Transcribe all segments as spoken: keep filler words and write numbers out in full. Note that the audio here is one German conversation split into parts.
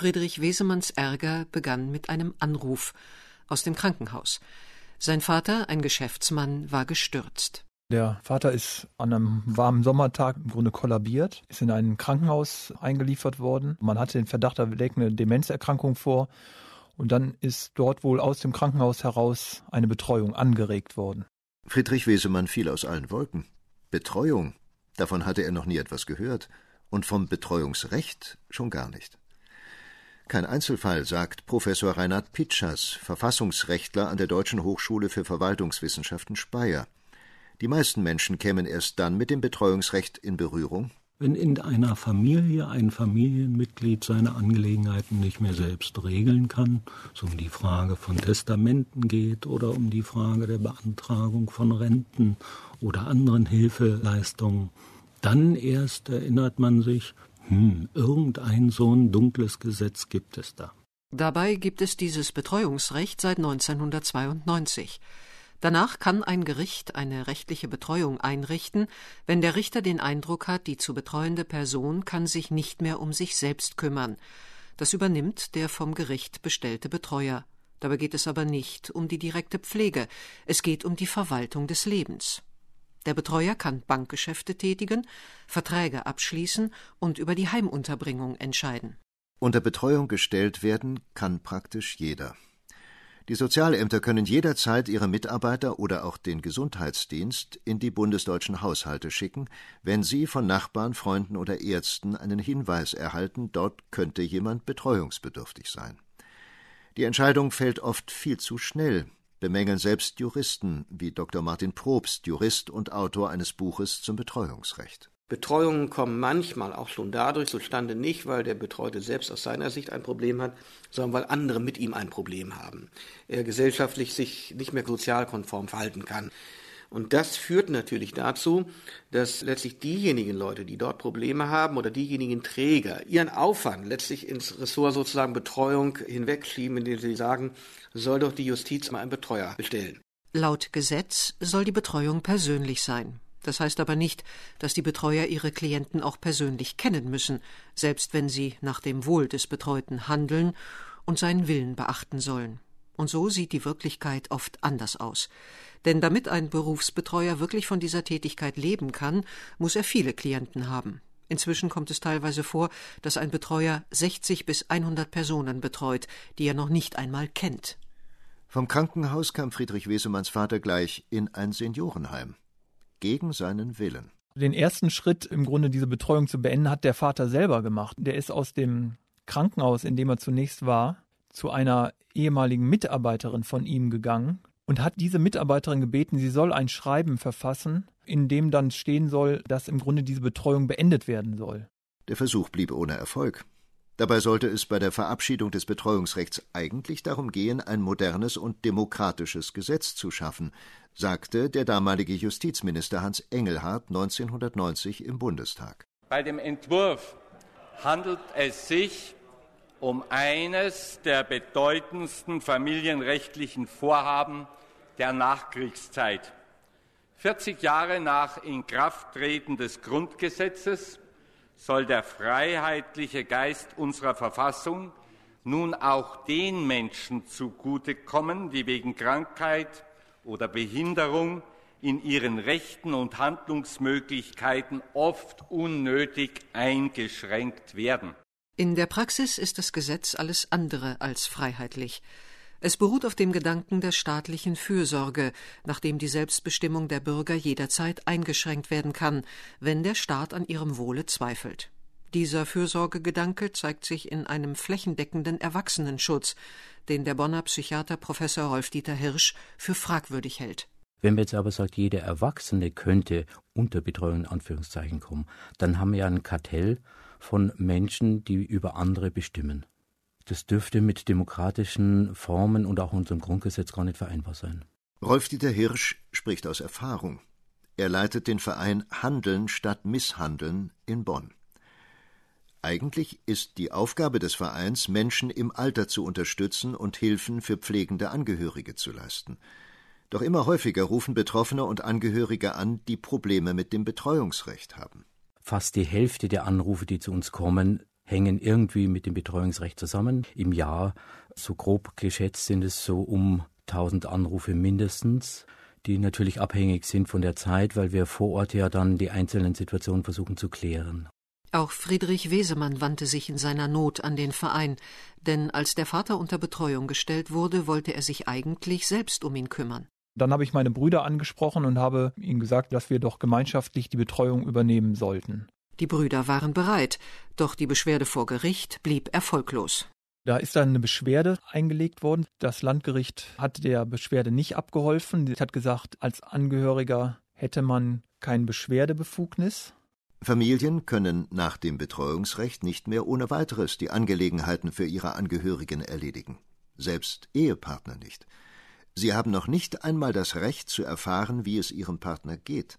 Friedrich Wesemanns Ärger begann mit einem Anruf aus dem Krankenhaus. Sein Vater, ein Geschäftsmann, war gestürzt. Der Vater ist an einem warmen Sommertag im Grunde kollabiert, ist in ein Krankenhaus eingeliefert worden. Man hatte den Verdacht, da liegt eine Demenzerkrankung vor. Und dann ist dort wohl aus dem Krankenhaus heraus eine Betreuung angeregt worden. Friedrich Wesemann fiel aus allen Wolken. Betreuung, davon hatte er noch nie etwas gehört. Und vom Betreuungsrecht schon gar nicht. Kein Einzelfall, sagt Professor Reinhard Pitschers, Verfassungsrechtler an der Deutschen Hochschule für Verwaltungswissenschaften Speyer. Die meisten Menschen kämen erst dann mit dem Betreuungsrecht in Berührung, wenn in einer Familie ein Familienmitglied seine Angelegenheiten nicht mehr selbst regeln kann, es um die Frage von Testamenten geht oder um die Frage der Beantragung von Renten oder anderen Hilfeleistungen, dann erst erinnert man sich, hm, irgendein so ein dunkles Gesetz gibt es da. Dabei gibt es dieses Betreuungsrecht seit neunzehnhundertzweiundneunzig. Danach kann ein Gericht eine rechtliche Betreuung einrichten, wenn der Richter den Eindruck hat, die zu betreuende Person kann sich nicht mehr um sich selbst kümmern. Das übernimmt der vom Gericht bestellte Betreuer. Dabei geht es aber nicht um die direkte Pflege, es geht um die Verwaltung des Lebens. Der Betreuer kann Bankgeschäfte tätigen, Verträge abschließen und über die Heimunterbringung entscheiden. Unter Betreuung gestellt werden kann praktisch jeder. Die Sozialämter können jederzeit ihre Mitarbeiter oder auch den Gesundheitsdienst in die bundesdeutschen Haushalte schicken, wenn sie von Nachbarn, Freunden oder Ärzten einen Hinweis erhalten, dort könnte jemand betreuungsbedürftig sein. Die Entscheidung fällt oft viel zu schnell, bemängeln selbst Juristen, wie Doktor Martin Probst, Jurist und Autor eines Buches zum Betreuungsrecht. Betreuungen kommen manchmal auch schon dadurch zustande, nicht weil der Betreute selbst aus seiner Sicht ein Problem hat, sondern weil andere mit ihm ein Problem haben. Er gesellschaftlich sich nicht mehr sozialkonform verhalten kann. Und das führt natürlich dazu, dass letztlich diejenigen Leute, die dort Probleme haben oder diejenigen Träger, ihren Aufwand letztlich ins Ressort sozusagen Betreuung hinwegschieben, indem sie sagen, soll doch die Justiz mal einen Betreuer bestellen. Laut Gesetz soll die Betreuung persönlich sein. Das heißt aber nicht, dass die Betreuer ihre Klienten auch persönlich kennen müssen, selbst wenn sie nach dem Wohl des Betreuten handeln und seinen Willen beachten sollen. Und so sieht die Wirklichkeit oft anders aus. Denn damit ein Berufsbetreuer wirklich von dieser Tätigkeit leben kann, muss er viele Klienten haben. Inzwischen kommt es teilweise vor, dass ein Betreuer sechzig bis hundert Personen betreut, die er noch nicht einmal kennt. Vom Krankenhaus kam Friedrich Wesemanns Vater gleich in ein Seniorenheim. Gegen seinen Willen. Den ersten Schritt, im Grunde diese Betreuung zu beenden, hat der Vater selber gemacht. Der ist aus dem Krankenhaus, in dem er zunächst war, zu einer ehemaligen Mitarbeiterin von ihm gegangen und hat diese Mitarbeiterin gebeten, sie soll ein Schreiben verfassen, in dem dann stehen soll, dass im Grunde diese Betreuung beendet werden soll. Der Versuch blieb ohne Erfolg. Dabei sollte es bei der Verabschiedung des Betreuungsrechts eigentlich darum gehen, ein modernes und demokratisches Gesetz zu schaffen, sagte der damalige Justizminister Hans Engelhardt neunzehnhundertneunzig im Bundestag. Bei dem Entwurf handelt es sich um eines der bedeutendsten familienrechtlichen Vorhaben der Nachkriegszeit. vierzig Jahre nach Inkrafttreten des Grundgesetzes soll der freiheitliche Geist unserer Verfassung nun auch den Menschen zugutekommen, die wegen Krankheit oder Behinderung in ihren Rechten und Handlungsmöglichkeiten oft unnötig eingeschränkt werden. In der Praxis ist das Gesetz alles andere als freiheitlich. Es beruht auf dem Gedanken der staatlichen Fürsorge, nach dem die Selbstbestimmung der Bürger jederzeit eingeschränkt werden kann, wenn der Staat an ihrem Wohle zweifelt. Dieser Fürsorgegedanke zeigt sich in einem flächendeckenden Erwachsenenschutz, den der Bonner Psychiater Professor Rolf-Dieter Hirsch für fragwürdig hält. Wenn man jetzt aber sagt, jeder Erwachsene könnte unter Betreuung in Anführungszeichen kommen, dann haben wir ja ein Kartell von Menschen, die über andere bestimmen. Das dürfte mit demokratischen Formen und auch unserem Grundgesetz gar nicht vereinbar sein. Rolf-Dieter Hirsch spricht aus Erfahrung. Er leitet den Verein Handeln statt Misshandeln in Bonn. Eigentlich ist die Aufgabe des Vereins, Menschen im Alter zu unterstützen und Hilfen für pflegende Angehörige zu leisten. Doch immer häufiger rufen Betroffene und Angehörige an, die Probleme mit dem Betreuungsrecht haben. Fast die Hälfte der Anrufe, die zu uns kommen, hängen irgendwie mit dem Betreuungsrecht zusammen. Im Jahr, so grob geschätzt, sind es so um tausend Anrufe mindestens, die natürlich abhängig sind von der Zeit, weil wir vor Ort ja dann die einzelnen Situationen versuchen zu klären. Auch Friedrich Wesemann wandte sich in seiner Not an den Verein, denn als der Vater unter Betreuung gestellt wurde, wollte er sich eigentlich selbst um ihn kümmern. Dann habe ich meine Brüder angesprochen und habe ihnen gesagt, dass wir doch gemeinschaftlich die Betreuung übernehmen sollten. Die Brüder waren bereit, doch die Beschwerde vor Gericht blieb erfolglos. Da ist dann eine Beschwerde eingelegt worden. Das Landgericht hat der Beschwerde nicht abgeholfen. Es hat gesagt, als Angehöriger hätte man keine Beschwerdebefugnis. Familien können nach dem Betreuungsrecht nicht mehr ohne weiteres die Angelegenheiten für ihre Angehörigen erledigen. Selbst Ehepartner nicht. Sie haben noch nicht einmal das Recht zu erfahren, wie es ihrem Partner geht.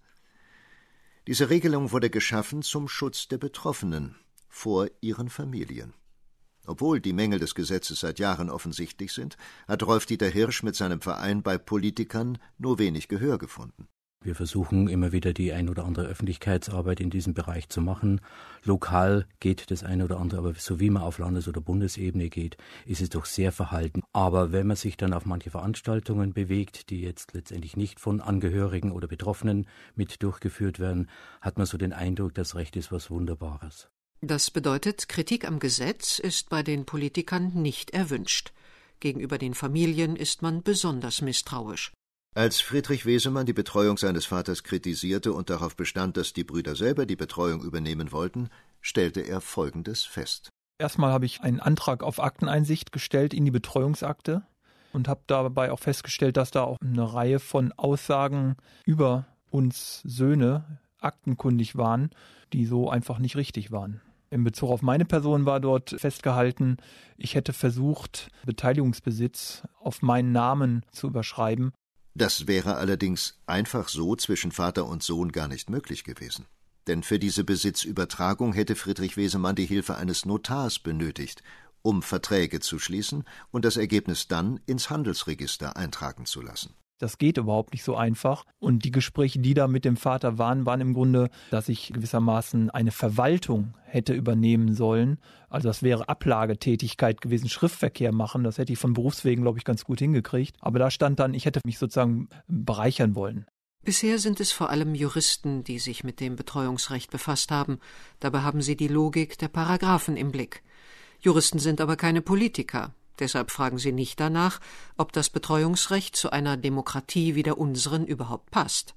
Diese Regelung wurde geschaffen zum Schutz der Betroffenen vor ihren Familien. Obwohl die Mängel des Gesetzes seit Jahren offensichtlich sind, hat Rolf-Dieter Hirsch mit seinem Verein bei Politikern nur wenig Gehör gefunden. Wir versuchen immer wieder die ein oder andere Öffentlichkeitsarbeit in diesem Bereich zu machen. Lokal geht das eine oder andere, aber so wie man auf Landes- oder Bundesebene geht, ist es doch sehr verhalten. Aber wenn man sich dann auf manche Veranstaltungen bewegt, die jetzt letztendlich nicht von Angehörigen oder Betroffenen mit durchgeführt werden, hat man so den Eindruck, das Recht ist was Wunderbares. Das bedeutet, Kritik am Gesetz ist bei den Politikern nicht erwünscht. Gegenüber den Familien ist man besonders misstrauisch. Als Friedrich Wesemann die Betreuung seines Vaters kritisierte und darauf bestand, dass die Brüder selber die Betreuung übernehmen wollten, stellte er Folgendes fest. Erstmal habe ich einen Antrag auf Akteneinsicht gestellt in die Betreuungsakte und habe dabei auch festgestellt, dass da auch eine Reihe von Aussagen über uns Söhne aktenkundig waren, die so einfach nicht richtig waren. In Bezug auf meine Person war dort festgehalten, ich hätte versucht, Beteiligungsbesitz auf meinen Namen zu überschreiben. Das wäre allerdings einfach so zwischen Vater und Sohn gar nicht möglich gewesen. Denn für diese Besitzübertragung hätte Friedrich Wesemann die Hilfe eines Notars benötigt, um Verträge zu schließen und das Ergebnis dann ins Handelsregister eintragen zu lassen. Das geht überhaupt nicht so einfach. Und die Gespräche, die da mit dem Vater waren, waren im Grunde, dass ich gewissermaßen eine Verwaltung hätte übernehmen sollen. Also das wäre Ablagetätigkeit gewesen, Schriftverkehr machen. Das hätte ich von Berufswegen, glaube ich, ganz gut hingekriegt. Aber da stand dann, ich hätte mich sozusagen bereichern wollen. Bisher sind es vor allem Juristen, die sich mit dem Betreuungsrecht befasst haben. Dabei haben sie die Logik der Paragraphen im Blick. Juristen sind aber keine Politiker. Deshalb fragen sie nicht danach, ob das Betreuungsrecht zu einer Demokratie wie der unseren überhaupt passt.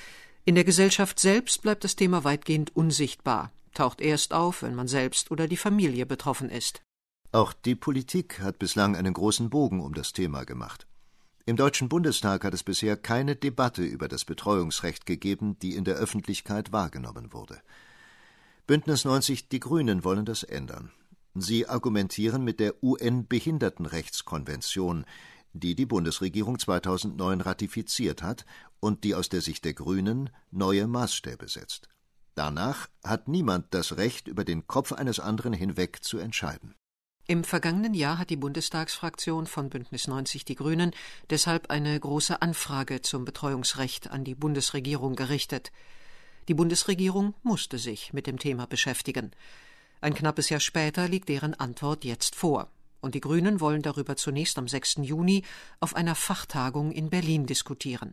In der Gesellschaft selbst bleibt das Thema weitgehend unsichtbar, taucht erst auf, wenn man selbst oder die Familie betroffen ist. Auch die Politik hat bislang einen großen Bogen um das Thema gemacht. Im Deutschen Bundestag hat es bisher keine Debatte über das Betreuungsrecht gegeben, die in der Öffentlichkeit wahrgenommen wurde. Bündnis neunzig Die Grünen wollen das ändern. Sie argumentieren mit der U N-Behindertenrechtskonvention, die die Bundesregierung zweitausendneun ratifiziert hat und die aus der Sicht der Grünen neue Maßstäbe setzt. Danach hat niemand das Recht, über den Kopf eines anderen hinweg zu entscheiden. Im vergangenen Jahr hat die Bundestagsfraktion von Bündnis neunzig Die Grünen deshalb eine große Anfrage zum Betreuungsrecht an die Bundesregierung gerichtet. Die Bundesregierung musste sich mit dem Thema beschäftigen. Ein knappes Jahr später liegt deren Antwort jetzt vor. Und die Grünen wollen darüber zunächst am sechsten Juni auf einer Fachtagung in Berlin diskutieren.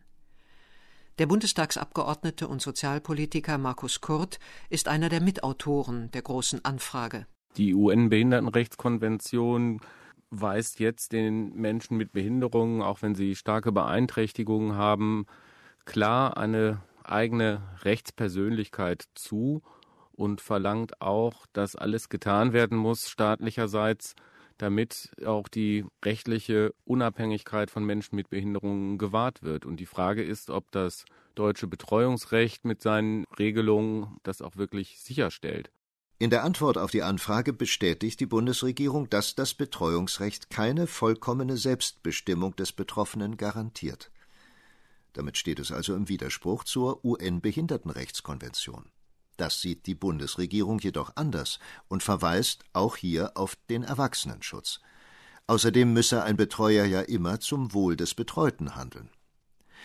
Der Bundestagsabgeordnete und Sozialpolitiker Markus Kurt ist einer der Mitautoren der großen Anfrage. Die U N-Behindertenrechtskonvention weist jetzt den Menschen mit Behinderungen, auch wenn sie starke Beeinträchtigungen haben, klar eine eigene Rechtspersönlichkeit zu und verlangt auch, dass alles getan werden muss, staatlicherseits, damit auch die rechtliche Unabhängigkeit von Menschen mit Behinderungen gewahrt wird. Und die Frage ist, ob das deutsche Betreuungsrecht mit seinen Regelungen das auch wirklich sicherstellt. In der Antwort auf die Anfrage bestätigt die Bundesregierung, dass das Betreuungsrecht keine vollkommene Selbstbestimmung des Betroffenen garantiert. Damit steht es also im Widerspruch zur U N-Behindertenrechtskonvention. Das sieht die Bundesregierung jedoch anders und verweist auch hier auf den Erwachsenenschutz. Außerdem müsse ein Betreuer ja immer zum Wohl des Betreuten handeln.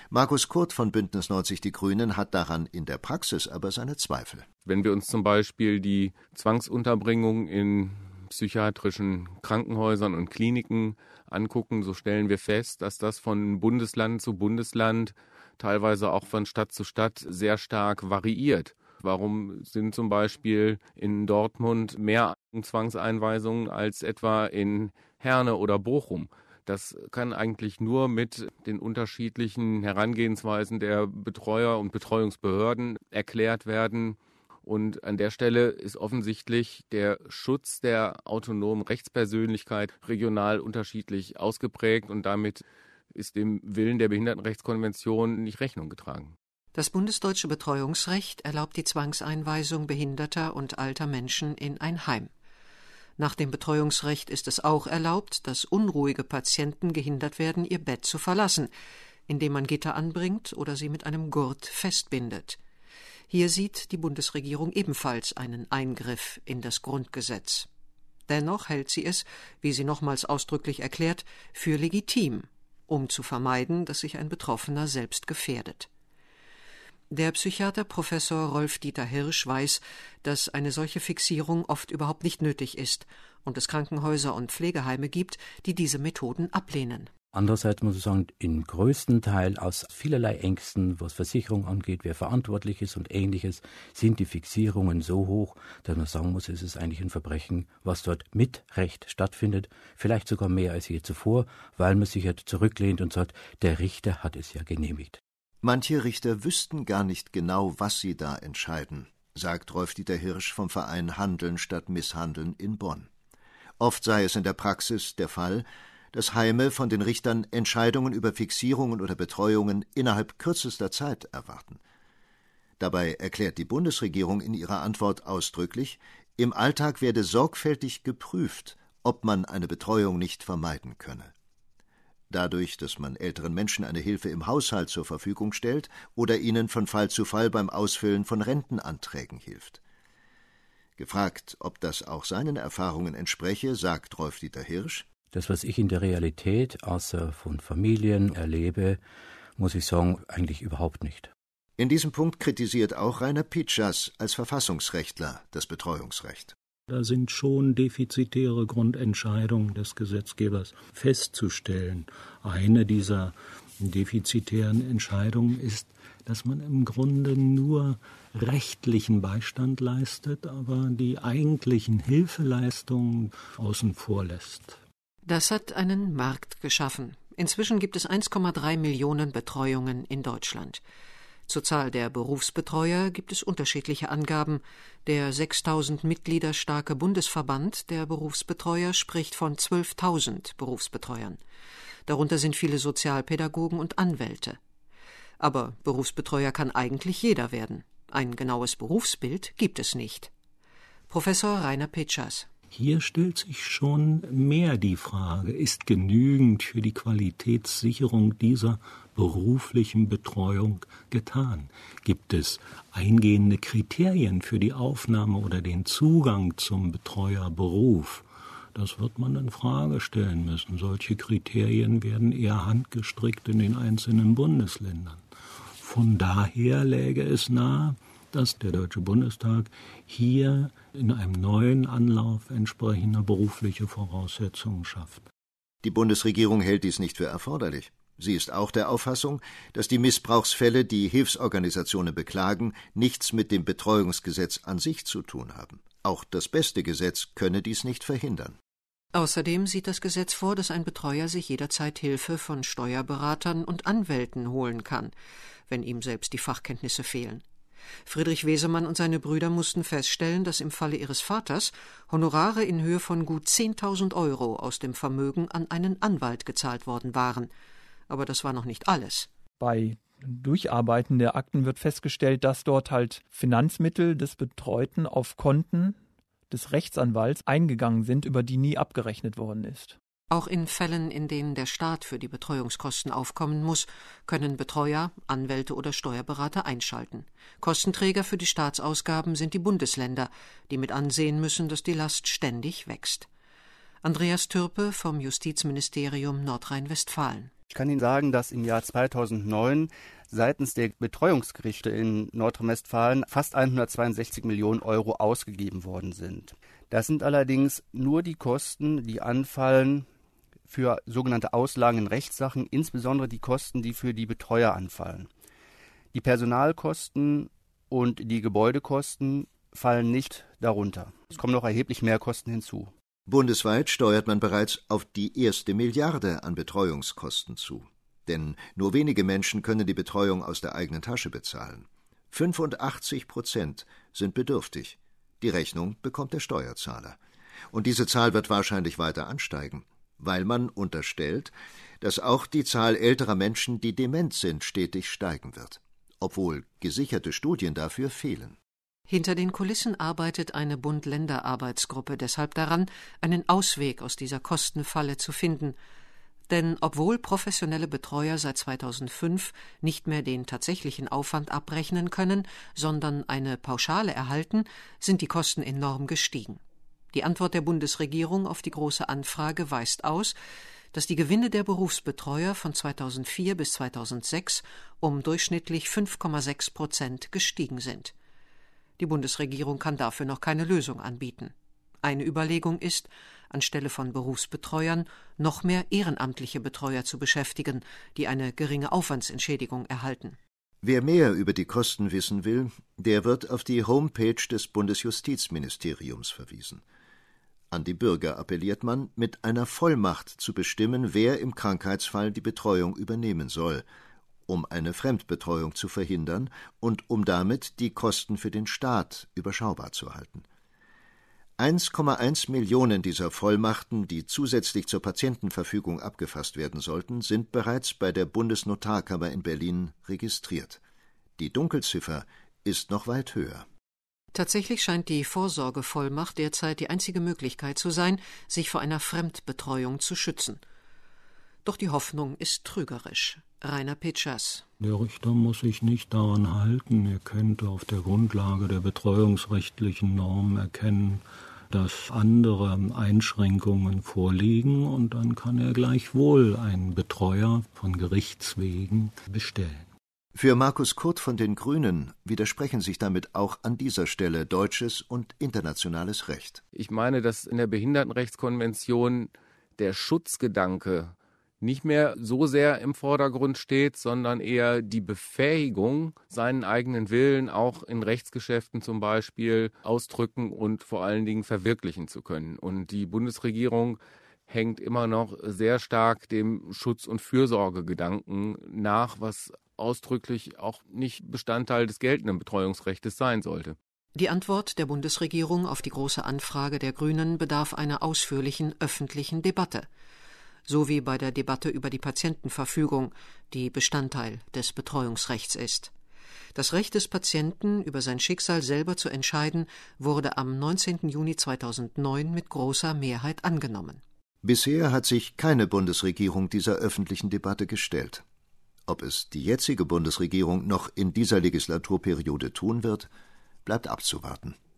Markus Kurt von Bündnis neunzig Die Grünen hat daran in der Praxis aber seine Zweifel. Wenn wir uns zum Beispiel die Zwangsunterbringung in psychiatrischen Krankenhäusern und Kliniken angucken, so stellen wir fest, dass das von Bundesland zu Bundesland, teilweise auch von Stadt zu Stadt sehr stark variiert. Warum sind zum Beispiel in Dortmund mehr Zwangseinweisungen als etwa in Herne oder Bochum? Das kann eigentlich nur mit den unterschiedlichen Herangehensweisen der Betreuer und Betreuungsbehörden erklärt werden. Und an der Stelle ist offensichtlich der Schutz der autonomen Rechtspersönlichkeit regional unterschiedlich ausgeprägt und damit ist dem Willen der Behindertenrechtskonvention nicht Rechnung getragen. Das bundesdeutsche Betreuungsrecht erlaubt die Zwangseinweisung behinderter und alter Menschen in ein Heim. Nach dem Betreuungsrecht ist es auch erlaubt, dass unruhige Patienten gehindert werden, ihr Bett zu verlassen, indem man Gitter anbringt oder sie mit einem Gurt festbindet. Hier sieht die Bundesregierung ebenfalls einen Eingriff in das Grundgesetz. Dennoch hält sie es, wie sie nochmals ausdrücklich erklärt, für legitim, um zu vermeiden, dass sich ein Betroffener selbst gefährdet. Der Psychiater Professor Rolf-Dieter Hirsch weiß, dass eine solche Fixierung oft überhaupt nicht nötig ist und es Krankenhäuser und Pflegeheime gibt, die diese Methoden ablehnen. Andererseits muss ich sagen, im größten Teil aus vielerlei Ängsten, was Versicherung angeht, wer verantwortlich ist und Ähnliches, sind die Fixierungen so hoch, dass man sagen muss, es ist eigentlich ein Verbrechen, was dort mit Recht stattfindet, vielleicht sogar mehr als je zuvor, weil man sich halt zurücklehnt und sagt, der Richter hat es ja genehmigt. Manche Richter wüssten gar nicht genau, was sie da entscheiden, sagt Rolf-Dieter Hirsch vom Verein Handeln statt Misshandeln in Bonn. Oft sei es in der Praxis der Fall, dass Heime von den Richtern Entscheidungen über Fixierungen oder Betreuungen innerhalb kürzester Zeit erwarten. Dabei erklärt die Bundesregierung in ihrer Antwort ausdrücklich, im Alltag werde sorgfältig geprüft, ob man eine Betreuung nicht vermeiden könne. Dadurch, dass man älteren Menschen eine Hilfe im Haushalt zur Verfügung stellt oder ihnen von Fall zu Fall beim Ausfüllen von Rentenanträgen hilft. Gefragt, ob das auch seinen Erfahrungen entspreche, sagt Rolf-Dieter Hirsch: Das, was ich in der Realität außer von Familien erlebe, muss ich sagen, eigentlich überhaupt nicht. In diesem Punkt kritisiert auch Rainer Pitschas als Verfassungsrechtler das Betreuungsrecht. Da sind schon defizitäre Grundentscheidungen des Gesetzgebers festzustellen. Eine dieser defizitären Entscheidungen ist, dass man im Grunde nur rechtlichen Beistand leistet, aber die eigentlichen Hilfeleistungen außen vor lässt. Das hat einen Markt geschaffen. Inzwischen gibt es eins Komma drei Millionen Betreuungen in Deutschland. Zur Zahl der Berufsbetreuer gibt es unterschiedliche Angaben. Der sechstausend Mitglieder starke Bundesverband der Berufsbetreuer spricht von zwölftausend Berufsbetreuern. Darunter sind viele Sozialpädagogen und Anwälte. Aber Berufsbetreuer kann eigentlich jeder werden. Ein genaues Berufsbild gibt es nicht. Professor Rainer Pitschas: Hier stellt sich schon mehr die Frage, ist genügend für die Qualitätssicherung dieser beruflichen Betreuung getan? Gibt es eingehende Kriterien für die Aufnahme oder den Zugang zum Betreuerberuf? Das wird man in Frage stellen müssen. Solche Kriterien werden eher handgestrickt in den einzelnen Bundesländern. Von daher läge es nahe, dass der Deutsche Bundestag hier in einem neuen Anlauf entsprechende berufliche Voraussetzungen schafft. Die Bundesregierung hält dies nicht für erforderlich. Sie ist auch der Auffassung, dass die Missbrauchsfälle, die Hilfsorganisationen beklagen, nichts mit dem Betreuungsgesetz an sich zu tun haben. Auch das beste Gesetz könne dies nicht verhindern. Außerdem sieht das Gesetz vor, dass ein Betreuer sich jederzeit Hilfe von Steuerberatern und Anwälten holen kann, wenn ihm selbst die Fachkenntnisse fehlen. Friedrich Wesemann und seine Brüder mussten feststellen, dass im Falle ihres Vaters Honorare in Höhe von gut zehntausend Euro aus dem Vermögen an einen Anwalt gezahlt worden waren. Aber das war noch nicht alles. Bei Durcharbeiten der Akten wird festgestellt, dass dort halt Finanzmittel des Betreuten auf Konten des Rechtsanwalts eingegangen sind, über die nie abgerechnet worden ist. Auch in Fällen, in denen der Staat für die Betreuungskosten aufkommen muss, können Betreuer, Anwälte oder Steuerberater einschalten. Kostenträger für die Staatsausgaben sind die Bundesländer, die mit ansehen müssen, dass die Last ständig wächst. Andreas Türpe vom Justizministerium Nordrhein-Westfalen. Ich kann Ihnen sagen, dass im Jahr zweitausendneun seitens der Betreuungsgerichte in Nordrhein-Westfalen fast hundertzweiundsechzig Millionen Euro ausgegeben worden sind. Das sind allerdings nur die Kosten, die anfallen für sogenannte Auslagen in Rechtssachen, insbesondere die Kosten, die für die Betreuer anfallen. Die Personalkosten und die Gebäudekosten fallen nicht darunter. Es kommen noch erheblich mehr Kosten hinzu. Bundesweit steuert man bereits auf die erste Milliarde an Betreuungskosten zu. Denn nur wenige Menschen können die Betreuung aus der eigenen Tasche bezahlen. fünfundachtzig Prozent sind bedürftig. Die Rechnung bekommt der Steuerzahler. Und diese Zahl wird wahrscheinlich weiter ansteigen, weil man unterstellt, dass auch die Zahl älterer Menschen, die dement sind, stetig steigen wird, obwohl gesicherte Studien dafür fehlen. Hinter den Kulissen arbeitet eine Bund-Länder-Arbeitsgruppe deshalb daran, einen Ausweg aus dieser Kostenfalle zu finden. Denn obwohl professionelle Betreuer seit zweitausendfünf nicht mehr den tatsächlichen Aufwand abrechnen können, sondern eine Pauschale erhalten, sind die Kosten enorm gestiegen. Die Antwort der Bundesregierung auf die Große Anfrage weist aus, dass die Gewinne der Berufsbetreuer von zweitausendvier bis zweitausendsechs um durchschnittlich fünf Komma sechs Prozent gestiegen sind. Die Bundesregierung kann dafür noch keine Lösung anbieten. Eine Überlegung ist, anstelle von Berufsbetreuern noch mehr ehrenamtliche Betreuer zu beschäftigen, die eine geringe Aufwandsentschädigung erhalten. Wer mehr über die Kosten wissen will, der wird auf die Homepage des Bundesjustizministeriums verwiesen. An die Bürger appelliert man, mit einer Vollmacht zu bestimmen, wer im Krankheitsfall die Betreuung übernehmen soll, um eine Fremdbetreuung zu verhindern und um damit die Kosten für den Staat überschaubar zu halten. eins Komma eins Millionen dieser Vollmachten, die zusätzlich zur Patientenverfügung abgefasst werden sollten, sind bereits bei der Bundesnotarkammer in Berlin registriert. Die Dunkelziffer ist noch weit höher. Tatsächlich scheint die Vorsorgevollmacht derzeit die einzige Möglichkeit zu sein, sich vor einer Fremdbetreuung zu schützen. Doch die Hoffnung ist trügerisch. Rainer Petschas. Der Richter muss sich nicht daran halten. Er könnte auf der Grundlage der betreuungsrechtlichen Normen erkennen, dass andere Einschränkungen vorliegen, und dann kann er gleichwohl einen Betreuer von Gerichts wegen bestellen. Für Markus Kurt von den Grünen widersprechen sich damit auch an dieser Stelle deutsches und internationales Recht. Ich meine, dass in der Behindertenrechtskonvention der Schutzgedanke nicht mehr so sehr im Vordergrund steht, sondern eher die Befähigung, seinen eigenen Willen auch in Rechtsgeschäften zum Beispiel ausdrücken und vor allen Dingen verwirklichen zu können. Und die Bundesregierung hängt immer noch sehr stark dem Schutz- und Fürsorgegedanken nach, was ausdrücklich auch nicht Bestandteil des geltenden Betreuungsrechts sein sollte. Die Antwort der Bundesregierung auf die Große Anfrage der Grünen bedarf einer ausführlichen öffentlichen Debatte. So wie bei der Debatte über die Patientenverfügung, die Bestandteil des Betreuungsrechts ist. Das Recht des Patienten, über sein Schicksal selber zu entscheiden, wurde am neunzehnten Juni zweitausendneun mit großer Mehrheit angenommen. Bisher hat sich keine Bundesregierung dieser öffentlichen Debatte gestellt. Ob es die jetzige Bundesregierung noch in dieser Legislaturperiode tun wird, bleibt abzuwarten.